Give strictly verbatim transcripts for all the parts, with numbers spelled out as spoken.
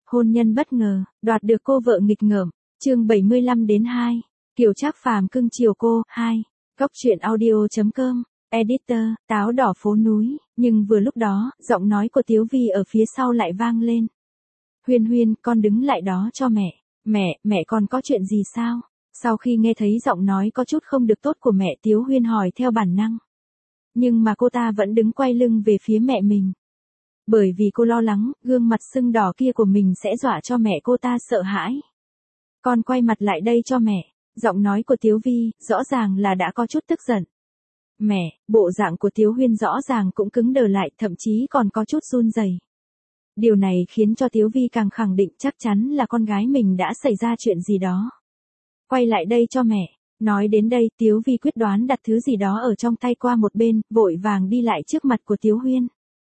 Hôn nhân bất ngờ, đoạt được cô vợ nghịch ngợm, chương bảy mươi lăm đến hai. Kiều Trác Phàm cưng chiều cô, hai. Góc truyện audio.com, editor, táo đỏ phố núi, nhưng vừa lúc đó, giọng nói của Tiếu Vi ở phía sau lại vang lên. Huyên Huyên, con đứng lại đó cho mẹ. Mẹ, mẹ con có chuyện gì sao? Sau khi nghe thấy giọng nói có chút không được tốt của mẹ, Tiếu Huyên hỏi theo bản năng. Nhưng mà cô ta vẫn đứng quay lưng về phía mẹ mình. Bởi vì cô lo lắng, gương mặt sưng đỏ kia của mình sẽ dọa cho mẹ cô ta sợ hãi. Con quay mặt lại đây cho mẹ. Giọng nói của Tiếu Vi, rõ ràng là đã có chút tức giận. Mẹ, bộ dạng của Tiếu Huyên rõ ràng cũng cứng đờ lại, thậm chí còn có chút run rẩy. Điều này khiến cho Tiếu Vi càng khẳng định chắc chắn là con gái mình đã xảy ra chuyện gì đó. Quay lại đây cho mẹ. Nói đến đây, Tiếu Vi quyết đoán đặt thứ gì đó ở trong tay qua một bên, vội vàng đi lại trước mặt của Tiếu Huyên.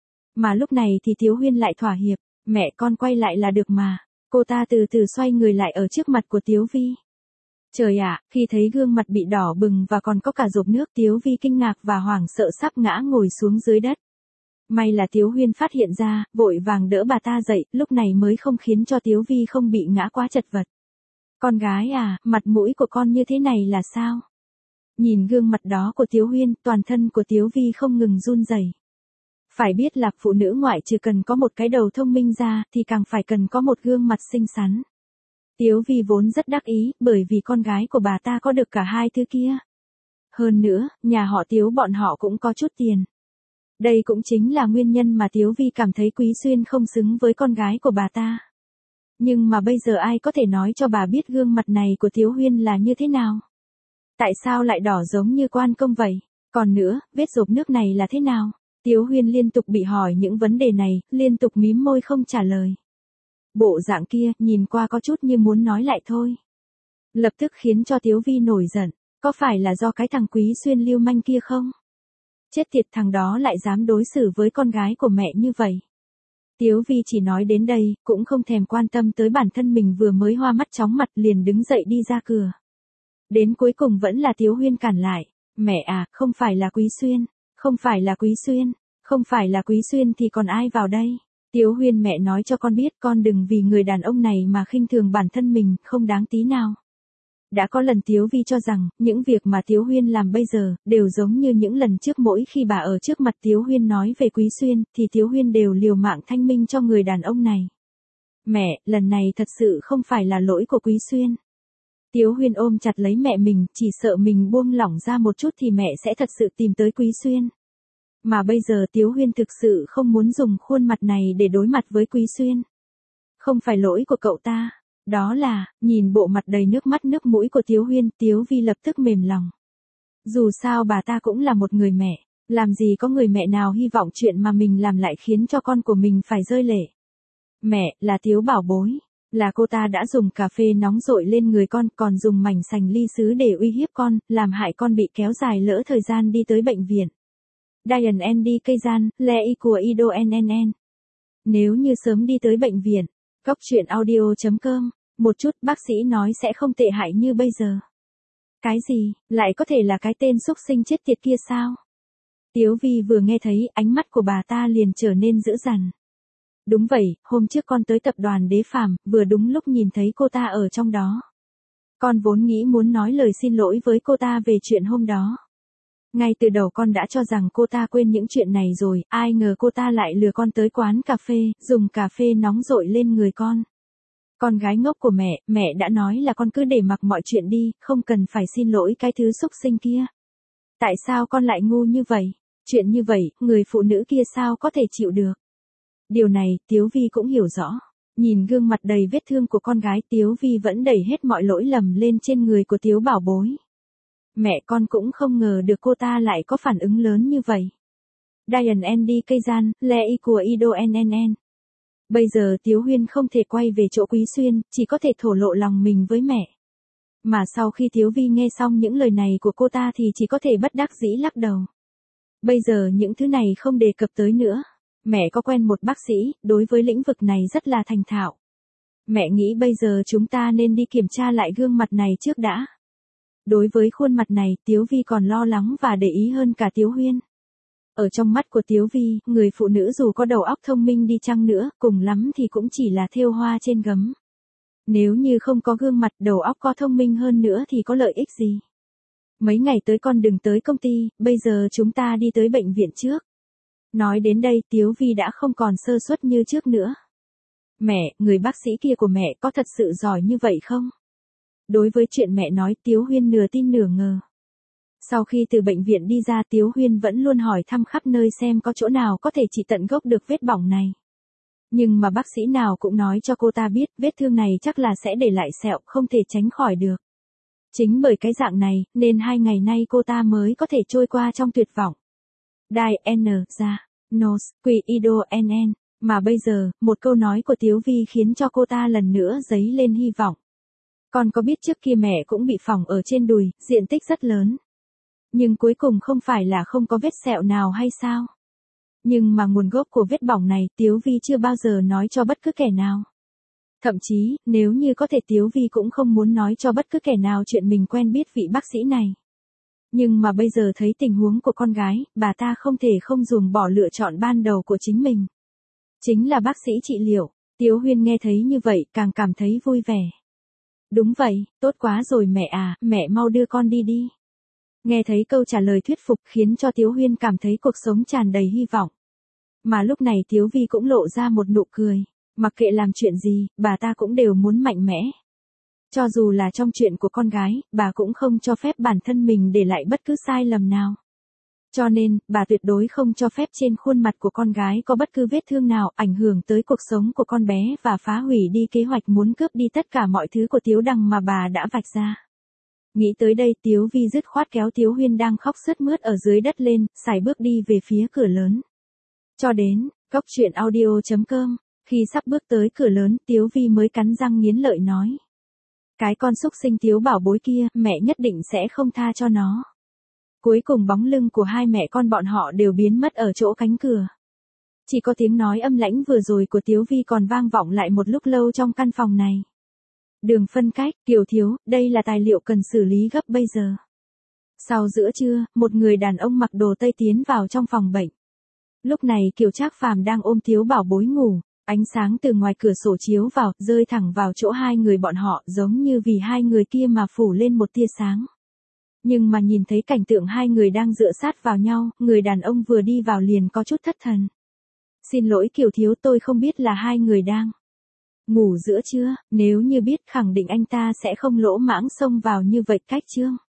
Mà lúc này thì Tiếu Huyên lại thỏa hiệp, mẹ con quay lại là được mà. Cô ta từ từ xoay người lại ở trước mặt của Tiếu Vi. Trời ạ, khi thấy gương mặt bị đỏ bừng và còn có cả dột nước, Tiếu Vi kinh ngạc và hoảng sợ sắp ngã ngồi xuống dưới đất. May là Tiếu Huyên phát hiện ra, vội vàng đỡ bà ta dậy, lúc này mới không khiến cho Tiếu Vi không bị ngã quá chật vật. Con gái à, mặt mũi của con như thế này là sao? Nhìn gương mặt đó của Tiếu Huyên, toàn thân của Tiếu Vi không ngừng run rẩy. Phải biết là phụ nữ ngoại trừ cần có một cái đầu thông minh ra, thì càng phải cần có một gương mặt xinh xắn. Tiếu Vi vốn rất đắc ý, bởi vì con gái của bà ta có được cả hai thứ kia. Hơn nữa, nhà họ Tiếu bọn họ cũng có chút tiền. Đây cũng chính là nguyên nhân mà Tiếu Vi cảm thấy Quý Xuyên không xứng với con gái của bà ta. Nhưng mà bây giờ ai có thể nói cho bà biết gương mặt này của Tiếu Huyên là như thế nào? Tại sao lại đỏ giống như quan công vậy? Còn nữa, vết dột nước này là thế nào? Tiếu Huyên liên tục bị hỏi những vấn đề này, liên tục mím môi không trả lời. Bộ dạng kia, nhìn qua có chút như muốn nói lại thôi. Lập tức khiến cho Tiếu Vi nổi giận, có phải là do cái thằng Quý Xuyên lưu manh kia không? Chết tiệt, thằng đó lại dám đối xử với con gái của mẹ như vậy. Tiếu Vi chỉ nói đến đây, cũng không thèm quan tâm tới bản thân mình vừa mới hoa mắt chóng mặt, liền đứng dậy đi ra cửa. Đến cuối cùng vẫn là Tiếu Huyên cản lại. Mẹ à, không phải là Quý Xuyên, không phải là Quý Xuyên, không phải là Quý Xuyên thì còn ai vào đây? Tiếu Huyên, mẹ nói cho con biết, con đừng vì người đàn ông này mà khinh thường bản thân mình, không đáng tí nào. Đã có lần Tiếu Vi cho rằng, những việc mà Tiếu Huyên làm bây giờ, đều giống như những lần trước, mỗi khi bà ở trước mặt Tiếu Huyên nói về Quý Xuyên, thì Tiếu Huyên đều liều mạng thanh minh cho người đàn ông này. Mẹ, lần này thật sự không phải là lỗi của Quý Xuyên. Tiếu Huyên ôm chặt lấy mẹ mình, chỉ sợ mình buông lỏng ra một chút thì mẹ sẽ thật sự tìm tới Quý Xuyên. Mà bây giờ Tiếu Huyên thực sự không muốn dùng khuôn mặt này để đối mặt với Quý Xuyên. Không phải lỗi của cậu ta. Đó là, nhìn bộ mặt đầy nước mắt nước mũi của Tiếu Huyên, Tiếu Vi lập tức mềm lòng. Dù sao bà ta cũng là một người mẹ, làm gì có người mẹ nào hy vọng chuyện mà mình làm lại khiến cho con của mình phải rơi lệ. Mẹ, là Tiếu bảo bối, là cô ta đã dùng cà phê nóng dội lên người con, còn dùng mảnh sành ly sứ để uy hiếp con, làm hại con bị kéo dài lỡ thời gian đi tới bệnh viện. Diane Andy Kazan, Le y của Ido en en en. Nếu như sớm đi tới bệnh viện, góc truyện audio.com, một chút bác sĩ nói sẽ không tệ hại như bây giờ. Cái gì, lại có thể là cái tên xúc sinh chết tiệt kia sao? Tiếu Vi vừa nghe thấy, ánh mắt của bà ta liền trở nên dữ dằn. Đúng vậy, hôm trước con tới tập đoàn Đế Phàm, vừa đúng lúc nhìn thấy cô ta ở trong đó. Con vốn nghĩ muốn nói lời xin lỗi với cô ta về chuyện hôm đó. Ngay từ đầu con đã cho rằng cô ta quên những chuyện này rồi, ai ngờ cô ta lại lừa con tới quán cà phê, dùng cà phê nóng dội lên người con. Con gái ngốc của mẹ, mẹ đã nói là con cứ để mặc mọi chuyện đi, không cần phải xin lỗi cái thứ xúc sinh kia. Tại sao con lại ngu như vậy? Chuyện như vậy, người phụ nữ kia sao có thể chịu được? Điều này, Tiếu Vi cũng hiểu rõ. Nhìn gương mặt đầy vết thương của con gái, Tiếu Vi vẫn đẩy hết mọi lỗi lầm lên trên người của Tiếu bảo bối. Mẹ, con cũng không ngờ được cô ta lại có phản ứng lớn như vậy. Diane Andy Kazan, Le y của Ido en en en. Bây giờ Tiếu Huyên không thể quay về chỗ Quý Xuyên, chỉ có thể thổ lộ lòng mình với mẹ. Mà sau khi Tiếu Vi nghe xong những lời này của cô ta thì chỉ có thể bất đắc dĩ lắc đầu. Bây giờ những thứ này không đề cập tới nữa. Mẹ có quen một bác sĩ, đối với lĩnh vực này rất là thành thạo. Mẹ nghĩ bây giờ chúng ta nên đi kiểm tra lại gương mặt này trước đã. Đối với khuôn mặt này, Tiếu Vi còn lo lắng và để ý hơn cả Tiếu Huyên. Ở trong mắt của Tiếu Vi, người phụ nữ dù có đầu óc thông minh đi chăng nữa, cùng lắm thì cũng chỉ là thêu hoa trên gấm. Nếu như không có gương mặt, đầu óc có thông minh hơn nữa thì có lợi ích gì? Mấy ngày tới con đừng tới công ty, bây giờ chúng ta đi tới bệnh viện trước. Nói đến đây Tiếu Vi đã không còn sơ suất như trước nữa. Mẹ, người bác sĩ kia của mẹ có thật sự giỏi như vậy không? Đối với chuyện mẹ nói Tiếu Huyên nửa tin nửa ngờ. Sau khi từ bệnh viện đi ra Tiếu Huyên vẫn luôn hỏi thăm khắp nơi xem có chỗ nào có thể trị tận gốc được vết bỏng này. Nhưng mà bác sĩ nào cũng nói cho cô ta biết vết thương này chắc là sẽ để lại sẹo không thể tránh khỏi được. Chính bởi cái dạng này nên hai ngày nay cô ta mới có thể trôi qua trong tuyệt vọng. Đai N ra, nos, quy ido nn, mà bây giờ, một câu nói của Tiếu Vi khiến cho cô ta lần nữa dấy lên hy vọng. Con có biết trước kia mẹ cũng bị phỏng ở trên đùi, diện tích rất lớn. Nhưng cuối cùng không phải là không có vết sẹo nào hay sao? Nhưng mà nguồn gốc của vết bỏng này Tiếu Vi chưa bao giờ nói cho bất cứ kẻ nào. Thậm chí, nếu như có thể Tiếu Vi cũng không muốn nói cho bất cứ kẻ nào chuyện mình quen biết vị bác sĩ này. Nhưng mà bây giờ thấy tình huống của con gái, bà ta không thể không ruồng bỏ lựa chọn ban đầu của chính mình. Chính là bác sĩ trị liệu. Tiếu Huyên nghe thấy như vậy càng cảm thấy vui vẻ. Đúng vậy, tốt quá rồi mẹ à, mẹ mau đưa con đi đi. Nghe thấy câu trả lời thuyết phục khiến cho Tiếu Huyên cảm thấy cuộc sống tràn đầy hy vọng. Mà lúc này Tiếu Vi cũng lộ ra một nụ cười. Mặc kệ làm chuyện gì, bà ta cũng đều muốn mạnh mẽ. Cho dù là trong chuyện của con gái, bà cũng không cho phép bản thân mình để lại bất cứ sai lầm nào. Cho nên, bà tuyệt đối không cho phép trên khuôn mặt của con gái có bất cứ vết thương nào ảnh hưởng tới cuộc sống của con bé và phá hủy đi kế hoạch muốn cướp đi tất cả mọi thứ của Tiếu Đằng mà bà đã vạch ra. Nghĩ tới đây Tiếu Vi dứt khoát kéo Tiếu Huyên đang khóc sướt mướt ở dưới đất lên, sải bước đi về phía cửa lớn. Cho đến, góc truyện audio chấm com, khi sắp bước tới cửa lớn Tiếu Vi mới cắn răng nghiến lợi nói. Cái con xúc sinh Tiếu Bảo Bối kia, mẹ nhất định sẽ không tha cho nó. Cuối cùng bóng lưng của hai mẹ con bọn họ đều biến mất ở chỗ cánh cửa. Chỉ có tiếng nói âm lãnh vừa rồi của Tiếu Vi còn vang vọng lại một lúc lâu trong căn phòng này. Đường phân cách, Kiều thiếu, đây là tài liệu cần xử lý gấp bây giờ. Sau giữa trưa, một người đàn ông mặc đồ tây tiến vào trong phòng bệnh. Lúc này Kiều Trác Phàm đang ôm Tiếu Bảo Bối ngủ, ánh sáng từ ngoài cửa sổ chiếu vào, rơi thẳng vào chỗ hai người bọn họ giống như vì hai người kia mà phủ lên một tia sáng. Nhưng mà nhìn thấy cảnh tượng hai người đang dựa sát vào nhau, người đàn ông vừa đi vào liền có chút thất thần. Xin lỗi Kiều thiếu, tôi không biết là hai người đang ngủ giữa trưa, nếu như biết khẳng định anh ta sẽ không lỗ mãng xông vào như vậy cách chương.